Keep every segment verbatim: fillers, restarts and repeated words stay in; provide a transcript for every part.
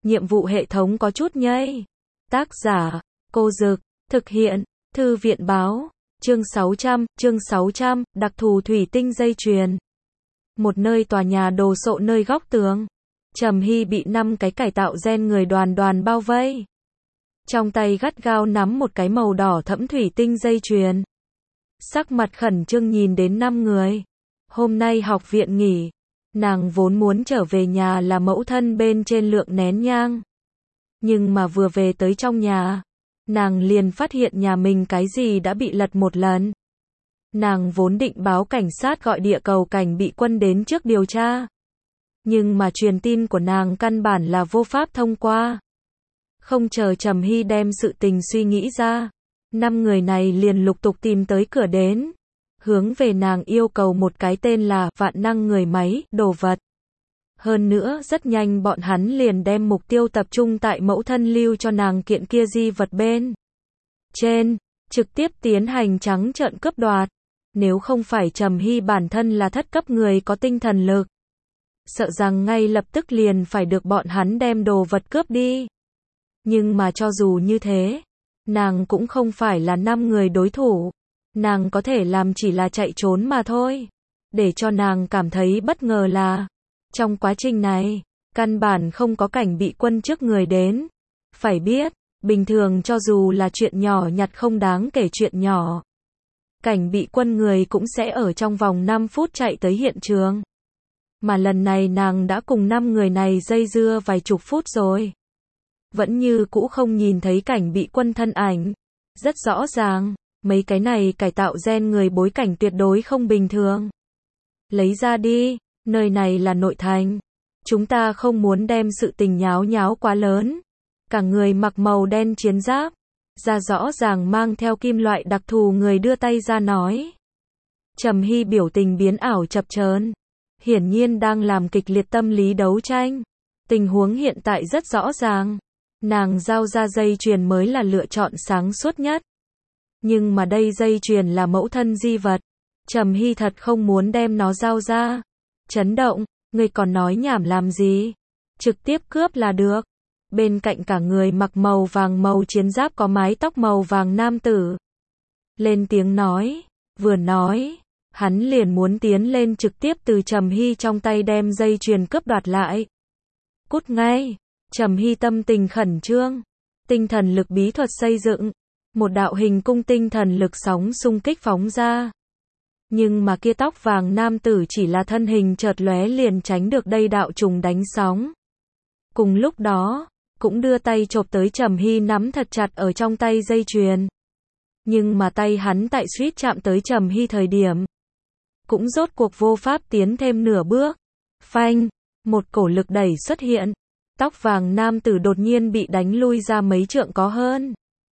nhiệm vụ hệ thống có chút nhây. Tác giả, Cô Dực, thực hiện, Thư viện báo, chương sáu trăm, chương sáu trăm, đặc thù thủy tinh dây chuyền. Một nơi tòa nhà đồ sộ nơi góc tường. Trầm Hy bị năm cái cải tạo gen người đoàn đoàn bao vây. Trong tay gắt gao nắm một cái màu đỏ thẫm thủy tinh dây chuyền. Sắc mặt khẩn trương nhìn đến năm người. Hôm nay học viện nghỉ. Nàng vốn muốn trở về nhà là mẫu thân bên trên lượng nén nhang. Nhưng mà vừa về tới trong nhà, nàng liền phát hiện nhà mình cái gì đã bị lật một lần. Nàng vốn định báo cảnh sát gọi địa cầu cảnh bị quân đến trước điều tra. Nhưng mà truyền tin của nàng căn bản là vô pháp thông qua. Không chờ Trầm Hy đem sự tình suy nghĩ ra, năm người này liền lục tục tìm tới cửa đến. Hướng về nàng yêu cầu một cái tên là vạn năng người máy, đồ vật. Hơn nữa rất nhanh bọn hắn liền đem mục tiêu tập trung tại mẫu thân lưu cho nàng kiện kia di vật bên trên, trực tiếp tiến hành trắng trợn cướp đoạt. Nếu không phải Trầm Hy bản thân là thất cấp người có tinh thần lực, sợ rằng ngay lập tức liền phải được bọn hắn đem đồ vật cướp đi. Nhưng mà cho dù như thế, nàng cũng không phải là năm người đối thủ. Nàng có thể làm chỉ là chạy trốn mà thôi. Để cho nàng cảm thấy bất ngờ là, trong quá trình này, căn bản không có cảnh bị quân trước người đến. Phải biết, bình thường cho dù là chuyện nhỏ nhặt không đáng kể chuyện nhỏ, cảnh bị quân người cũng sẽ ở trong vòng năm phút chạy tới hiện trường. Mà lần này nàng đã cùng năm người này dây dưa vài chục phút rồi. Vẫn như cũ không nhìn thấy cảnh bị quân thân ảnh. Rất rõ ràng, mấy cái này cải tạo gen người bối cảnh tuyệt đối không bình thường. Lấy ra đi, nơi này là nội thành. Chúng ta không muốn đem sự tình nháo nháo quá lớn. Cả người mặc màu đen chiến giáp, ra rõ ràng mang theo kim loại đặc thù người đưa tay ra nói. Trầm Hy biểu tình biến ảo chập chờn, hiển nhiên đang làm kịch liệt tâm lý đấu tranh. Tình huống hiện tại rất rõ ràng, nàng giao ra dây chuyền mới là lựa chọn sáng suốt nhất. Nhưng mà đây dây chuyền là mẫu thân di vật, Trầm Hy thật không muốn đem nó giao ra. Chấn động, ngươi còn nói nhảm làm gì? Trực tiếp cướp là được. Bên cạnh cả người mặc màu vàng màu chiến giáp có mái tóc màu vàng nam tử lên tiếng nói, vừa nói, hắn liền muốn tiến lên trực tiếp từ Trầm Hy trong tay đem dây chuyền cướp đoạt lại. Cút ngay! Trầm Hy tâm tình khẩn trương, tinh thần lực bí thuật xây dựng, một đạo hình cung tinh thần lực sóng xung kích phóng ra. Nhưng mà kia tóc vàng nam tử chỉ là thân hình chợt lóe liền tránh được đây đạo trùng đánh sóng. Cùng lúc đó, cũng đưa tay chộp tới Trầm Hy nắm thật chặt ở trong tay dây chuyền. Nhưng mà tay hắn tại suýt chạm tới Trầm Hy thời điểm, cũng rốt cuộc vô pháp tiến thêm nửa bước. Phanh, một cổ lực đẩy xuất hiện. Tóc vàng nam tử đột nhiên bị đánh lui ra mấy trượng có hơn.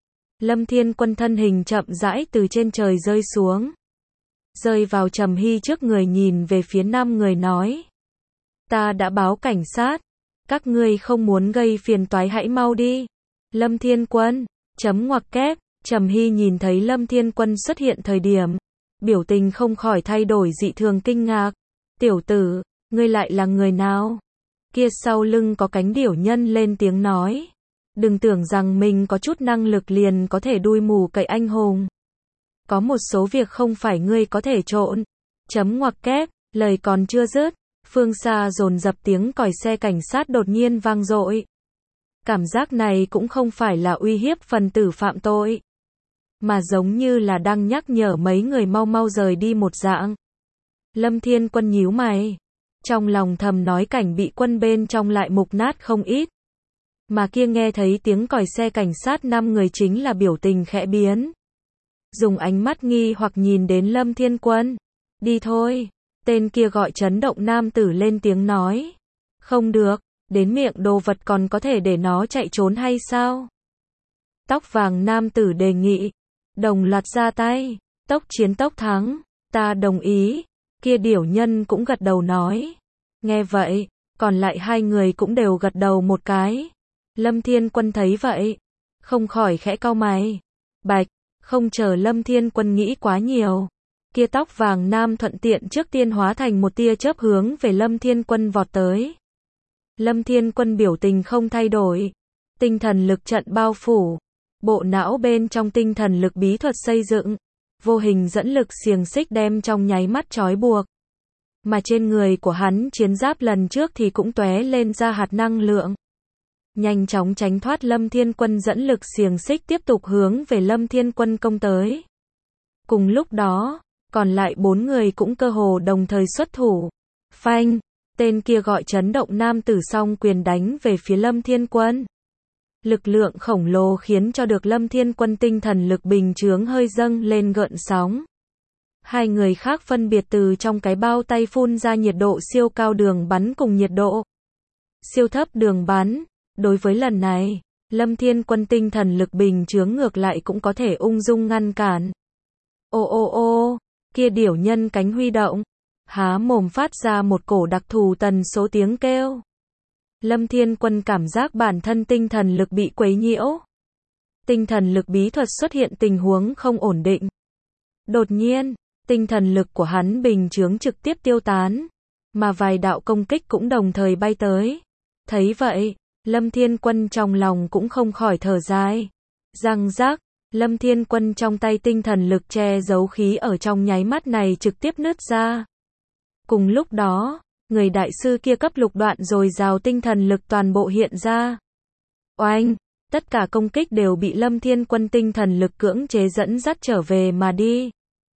Lâm Thiên Quân thân hình chậm rãi từ trên trời rơi xuống. Rơi vào Trầm Hy trước người nhìn về phía năm người nói. Ta đã báo cảnh sát. Các ngươi không muốn gây phiền toái hãy mau đi. Lâm Thiên Quân, chấm ngoặc kép. Trầm Hy nhìn thấy Lâm Thiên Quân xuất hiện thời điểm, biểu tình không khỏi thay đổi dị thường kinh ngạc. Tiểu tử, ngươi lại là người nào? Kia sau lưng có cánh điểu nhân lên tiếng nói. Đừng tưởng rằng mình có chút năng lực liền có thể đuôi mù cậy anh hùng. Có một số việc không phải ngươi có thể trộn. Chấm ngoặc kép, lời còn chưa dứt, phương xa dồn dập tiếng còi xe cảnh sát đột nhiên vang dội. Cảm giác này cũng không phải là uy hiếp phần tử phạm tội, mà giống như là đang nhắc nhở mấy người mau mau rời đi một dạng. Lâm Thiên Quân nhíu mày, trong lòng thầm nói cảnh bị quân bên trong lại mục nát không ít. Mà kia nghe thấy tiếng còi xe cảnh sát năm người chính là biểu tình khẽ biến. Dùng ánh mắt nghi hoặc nhìn đến Lâm Thiên Quân. Đi thôi, tên kia gọi chấn động nam tử lên tiếng nói. Không được, đến miệng đồ vật còn có thể để nó chạy trốn hay sao? Tóc vàng nam tử đề nghị. Đồng loạt ra tay, tốc chiến tốc thắng, ta đồng ý. Kia điểu nhân cũng gật đầu nói. Nghe vậy, còn lại hai người cũng đều gật đầu một cái. Lâm Thiên Quân thấy vậy, không khỏi khẽ cau mày. Bạch, không chờ Lâm Thiên Quân nghĩ quá nhiều. Kia tóc vàng nam thuận tiện trước tiên hóa thành một tia chớp hướng về Lâm Thiên Quân vọt tới. Lâm Thiên Quân biểu tình không thay đổi. Tinh thần lực trận bao phủ. Bộ não bên trong tinh thần lực bí thuật xây dựng. Vô hình dẫn lực xiềng xích đem trong nháy mắt trói buộc. Mà trên người của hắn chiến giáp lần trước thì cũng tóe lên ra hạt năng lượng. Nhanh chóng tránh thoát Lâm Thiên Quân dẫn lực xiềng xích tiếp tục hướng về Lâm Thiên Quân công tới. Cùng lúc đó, còn lại bốn người cũng cơ hồ đồng thời xuất thủ. Phanh, tên kia gọi chấn động nam tử song quyền đánh về phía Lâm Thiên Quân. Lực lượng khổng lồ khiến cho được Lâm Thiên Quân tinh thần lực bình chướng hơi dâng lên gợn sóng. Hai người khác phân biệt từ trong cái bao tay phun ra nhiệt độ siêu cao đường bắn cùng nhiệt độ siêu thấp đường bắn. Đối với lần này, Lâm Thiên Quân tinh thần lực bình chướng ngược lại cũng có thể ung dung ngăn cản. Ô ô ô, kia điểu nhân cánh huy động, há mồm phát ra một cổ đặc thù tần số tiếng kêu. Lâm Thiên Quân cảm giác bản thân tinh thần lực bị quấy nhiễu. Tinh thần lực bí thuật xuất hiện tình huống không ổn định. Đột nhiên, tinh thần lực của hắn bình chướng trực tiếp tiêu tán, mà vài đạo công kích cũng đồng thời bay tới. Thấy vậy, Lâm Thiên Quân trong lòng cũng không khỏi thở dài. Răng rác, Lâm Thiên Quân trong tay tinh thần lực che giấu khí ở trong nháy mắt này trực tiếp nứt ra. Cùng lúc đó, người đại sư kia cấp lục đoạn rồi rào tinh thần lực toàn bộ hiện ra. Oanh, tất cả công kích đều bị Lâm Thiên Quân tinh thần lực cưỡng chế dẫn dắt trở về mà đi.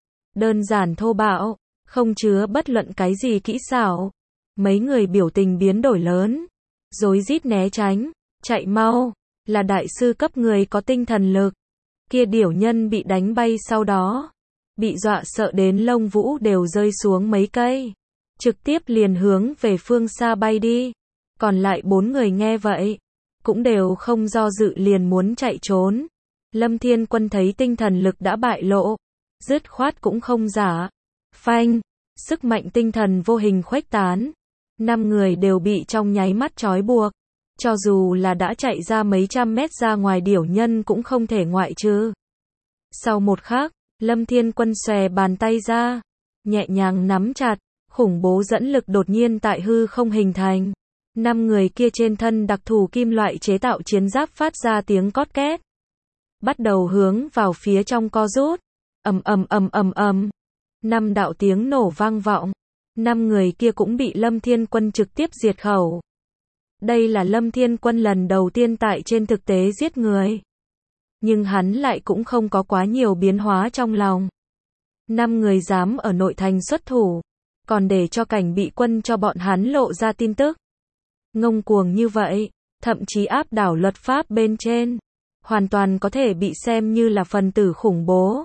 Đơn giản thô bạo, không chứa bất luận cái gì kỹ xảo. Mấy người biểu tình biến đổi lớn, rối rít né tránh, chạy mau, là đại sư cấp người có tinh thần lực. Kia điểu nhân bị đánh bay sau đó, bị dọa sợ đến lông vũ đều rơi xuống mấy cây, trực tiếp liền hướng về phương xa bay đi. Còn lại bốn người nghe vậy, cũng đều không do dự liền muốn chạy trốn. Lâm Thiên Quân thấy tinh thần lực đã bại lộ, dứt khoát cũng không giả. Phanh, sức mạnh tinh thần vô hình khuếch tán. Năm người đều bị trong nháy mắt trói buộc. Cho dù là đã chạy ra mấy trăm mét ra ngoài điểu nhân cũng không thể ngoại trừ. Sau một khắc, Lâm Thiên Quân xòe bàn tay ra, nhẹ nhàng nắm chặt, khủng bố dẫn lực đột nhiên tại hư không hình thành. Năm người kia trên thân đặc thù kim loại chế tạo chiến giáp phát ra tiếng cót két. Bắt đầu hướng vào phía trong co rút. Ầm ầm ầm ầm ầm. Năm đạo tiếng nổ vang vọng. Năm người kia cũng bị Lâm Thiên Quân trực tiếp diệt khẩu. Đây là Lâm Thiên Quân lần đầu tiên tại trên thực tế giết người. Nhưng hắn lại cũng không có quá nhiều biến hóa trong lòng. Năm người dám ở nội thành xuất thủ, còn để cho cảnh bị quân cho bọn hắn lộ ra tin tức. Ngông cuồng như vậy, thậm chí áp đảo luật pháp bên trên, hoàn toàn có thể bị xem như là phần tử khủng bố.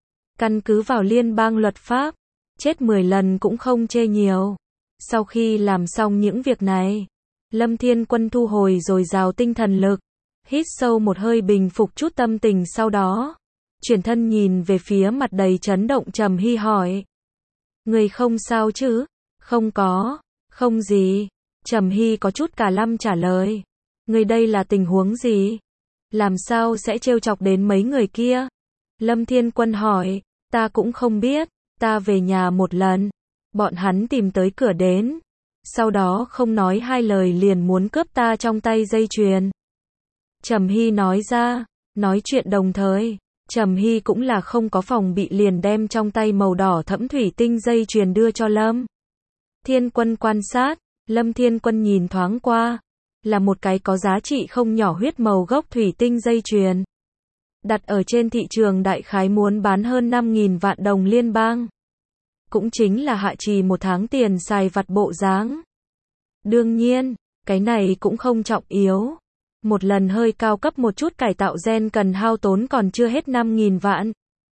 Căn cứ vào liên bang luật pháp, chết mười lần cũng không chê nhiều. Sau khi làm xong những việc này, Lâm Thiên Quân thu hồi dồi dào tinh thần lực, hít sâu một hơi bình phục chút tâm tình sau đó, chuyển thân nhìn về phía mặt đầy chấn động Trầm Hy hỏi. Người không sao chứ? Không có, không gì. Trầm Hy có chút cả lăm trả lời. Người đây là tình huống gì? Làm sao sẽ trêu chọc đến mấy người kia? Lâm Thiên Quân hỏi, ta cũng không biết, ta về nhà một lần, bọn hắn tìm tới cửa đến. Sau đó không nói hai lời liền muốn cướp ta trong tay dây chuyền. Trầm Hy nói ra, nói chuyện đồng thời, Trầm Hy cũng là không có phòng bị liền đem trong tay màu đỏ thẫm thủy tinh dây chuyền đưa cho Lâm Thiên Quân quan sát. Lâm Thiên Quân nhìn thoáng qua, là một cái có giá trị không nhỏ huyết màu gốc thủy tinh dây chuyền. Đặt ở trên thị trường đại khái muốn bán hơn năm nghìn vạn đồng liên bang. Cũng chính là hạ trì một tháng tiền xài vặt bộ dáng. Đương nhiên, cái này cũng không trọng yếu. Một lần hơi cao cấp một chút cải tạo gen cần hao tốn còn chưa hết năm nghìn vạn.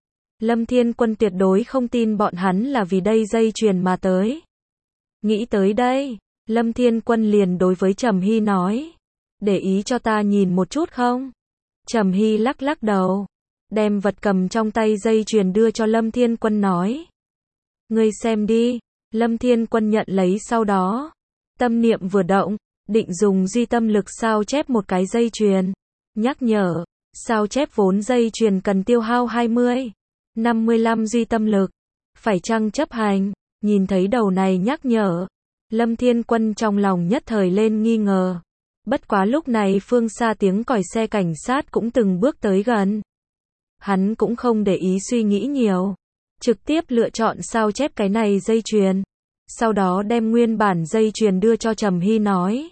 Lâm Thiên Quân tuyệt đối không tin bọn hắn là vì đây dây chuyền mà tới. Nghĩ tới đây, Lâm Thiên Quân liền đối với Trầm Hy nói. Để ý cho ta nhìn một chút không? Trầm Hy lắc lắc đầu, đem vật cầm trong tay dây chuyền đưa cho Lâm Thiên Quân nói. Ngươi xem đi. Lâm Thiên Quân nhận lấy sau đó. Tâm niệm vừa động, định dùng duy tâm lực sao chép một cái dây chuyền. Nhắc nhở, sao chép vốn dây chuyền cần tiêu hao hai mươi, năm mươi lăm duy tâm lực. Phải chăng chấp hành? Nhìn thấy đầu này nhắc nhở, Lâm Thiên Quân trong lòng nhất thời lên nghi ngờ. Bất quá lúc này phương xa tiếng còi xe cảnh sát cũng từng bước tới gần. Hắn cũng không để ý suy nghĩ nhiều. Trực tiếp lựa chọn sao chép cái này dây chuyền. Sau đó đem nguyên bản dây chuyền đưa cho Trầm Hy nói.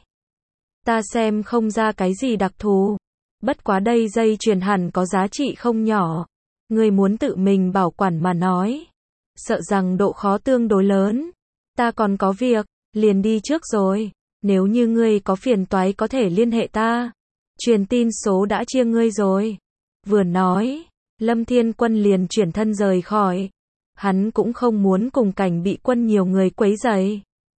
Ta xem không ra cái gì đặc thù. Bất quá đây dây chuyền hẳn có giá trị không nhỏ. Người muốn tự mình bảo quản mà nói. Sợ rằng độ khó tương đối lớn. Ta còn có việc, liền đi trước rồi. Nếu như ngươi có phiền toái có thể liên hệ ta. Truyền tin số đã chia ngươi rồi. Vừa nói, Lâm Thiên Quân liền chuyển thân rời khỏi. Hắn cũng không muốn cùng cảnh bị quân nhiều người quấy rầy.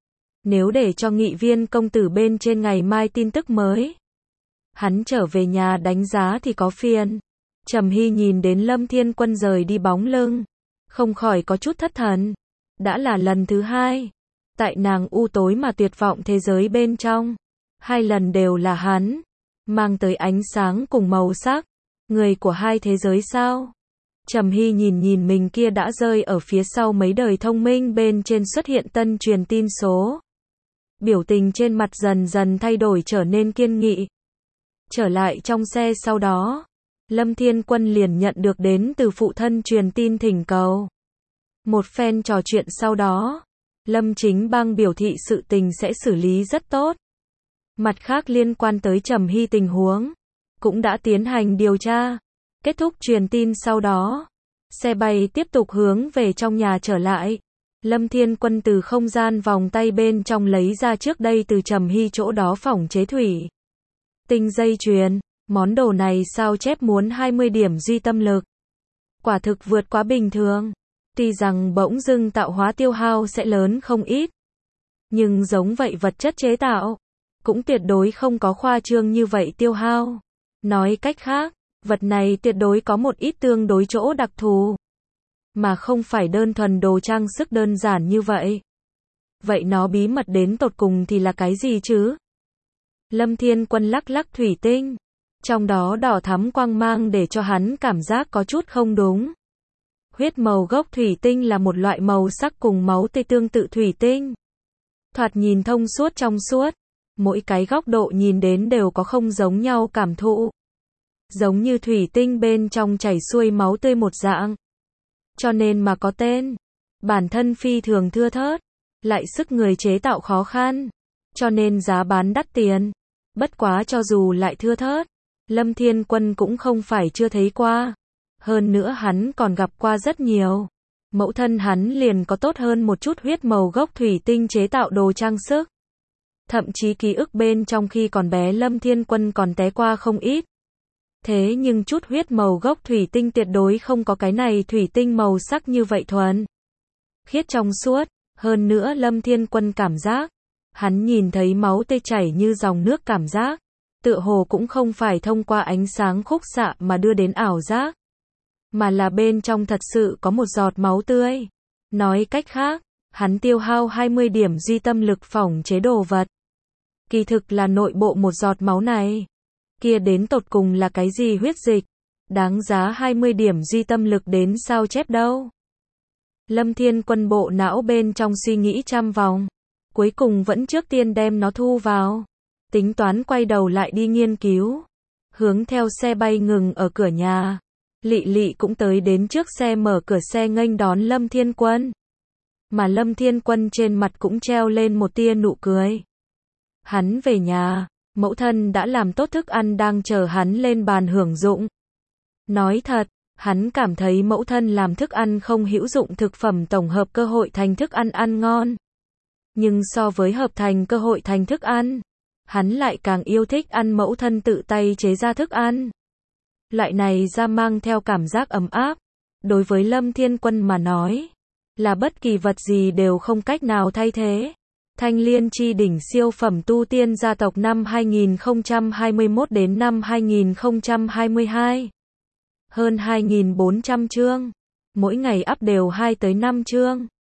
Nếu để cho nghị viên công tử bên trên ngày mai tin tức mới. Hắn trở về nhà đánh giá thì có phiền. Trầm Hy nhìn đến Lâm Thiên Quân rời đi bóng lưng. Không khỏi có chút thất thần. Đã là lần thứ hai. Tại nàng u tối mà tuyệt vọng thế giới bên trong. Hai lần đều là hắn. Mang tới ánh sáng cùng màu sắc. Người của hai thế giới sao? Trầm Hy nhìn nhìn mình kia đã rơi ở phía sau mấy đời thông minh bên trên xuất hiện tân truyền tin số. Biểu tình trên mặt dần dần thay đổi trở nên kiên nghị. Trở lại trong xe sau đó. Lâm Thiên Quân liền nhận được đến từ phụ thân truyền tin thỉnh cầu. Một phen trò chuyện sau đó. Lâm Chính Bang biểu thị sự tình sẽ xử lý rất tốt. Mặt khác liên quan tới Trầm Hy tình huống. Cũng đã tiến hành điều tra. Kết thúc truyền tin sau đó. Xe bay tiếp tục hướng về trong nhà trở lại. Lâm Thiên Quân từ không gian vòng tay bên trong lấy ra trước đây từ Trầm Hy chỗ đó phỏng chế thủy. Tinh dây chuyền. Món đồ này sao chép muốn hai mươi điểm duy tâm lực. Quả thực vượt quá bình thường. Tuy rằng bỗng dưng tạo hóa tiêu hao sẽ lớn không ít. Nhưng giống vậy vật chất chế tạo. Cũng tuyệt đối không có khoa trương như vậy tiêu hao. Nói cách khác. Vật này tuyệt đối có một ít tương đối chỗ đặc thù. Mà không phải đơn thuần đồ trang sức đơn giản như vậy. Vậy nó bí mật đến tột cùng thì là cái gì chứ? Lâm Thiên Quân lắc lắc thủy tinh. Trong đó đỏ thắm quang mang để cho hắn cảm giác có chút không đúng. Huyết màu gốc thủy tinh là một loại màu sắc cùng máu tươi tương tự thủy tinh. Thoạt nhìn thông suốt trong suốt. Mỗi cái góc độ nhìn đến đều có không giống nhau cảm thụ. Giống như thủy tinh bên trong chảy xuôi máu tươi một dạng. Cho nên mà có tên. Bản thân phi thường thưa thớt. Lại sức người chế tạo khó khăn. Cho nên giá bán đắt tiền. Bất quá cho dù lại thưa thớt. Lâm Thiên Quân cũng không phải chưa thấy qua. Hơn nữa hắn còn gặp qua rất nhiều. Mẫu thân hắn liền có tốt hơn một chút huyết màu gốc thủy tinh chế tạo đồ trang sức. Thậm chí ký ức bên trong khi còn bé Lâm Thiên Quân còn té qua không ít. Thế nhưng chút huyết màu gốc thủy tinh tuyệt đối không có cái này thủy tinh màu sắc như vậy thuần. Khiết trong suốt, hơn nữa Lâm Thiên Quân cảm giác. Hắn nhìn thấy máu tươi chảy như dòng nước cảm giác. Tựa hồ cũng không phải thông qua ánh sáng khúc xạ mà đưa đến ảo giác. Mà là bên trong thật sự có một giọt máu tươi. Nói cách khác, hắn tiêu hao hai mươi điểm duy tâm lực phỏng chế đồ vật. Kỳ thực là nội bộ một giọt máu này. Kia đến tột cùng là cái gì huyết dịch? Đáng giá hai mươi điểm duy tâm lực đến sao chép đâu? Lâm Thiên Quân bộ não bên trong suy nghĩ trăm vòng. Cuối cùng vẫn trước tiên đem nó thu vào. Tính toán quay đầu lại đi nghiên cứu. Hướng theo xe bay ngừng ở cửa nhà. Lị Lị cũng tới đến trước xe mở cửa xe nghênh đón Lâm Thiên Quân. Mà Lâm Thiên Quân trên mặt cũng treo lên một tia nụ cười. Hắn về nhà, mẫu thân đã làm tốt thức ăn đang chờ hắn lên bàn hưởng dụng. Nói thật, hắn cảm thấy mẫu thân làm thức ăn không hữu dụng thực phẩm tổng hợp cơ hội thành thức ăn ăn ngon. Nhưng so với hợp thành cơ hội thành thức ăn, hắn lại càng yêu thích ăn mẫu thân tự tay chế ra thức ăn. Loại này ra mang theo cảm giác ấm áp. Đối với Lâm Thiên Quân mà nói, là bất kỳ vật gì đều không cách nào thay thế. Thanh Liên chi đỉnh siêu phẩm tu tiên gia tộc năm hai nghìn không trăm hai mươi mốt đến năm hai nghìn không trăm hai mươi hai. Hơn hai nghìn bốn trăm chương. Mỗi ngày up đều hai tới năm chương.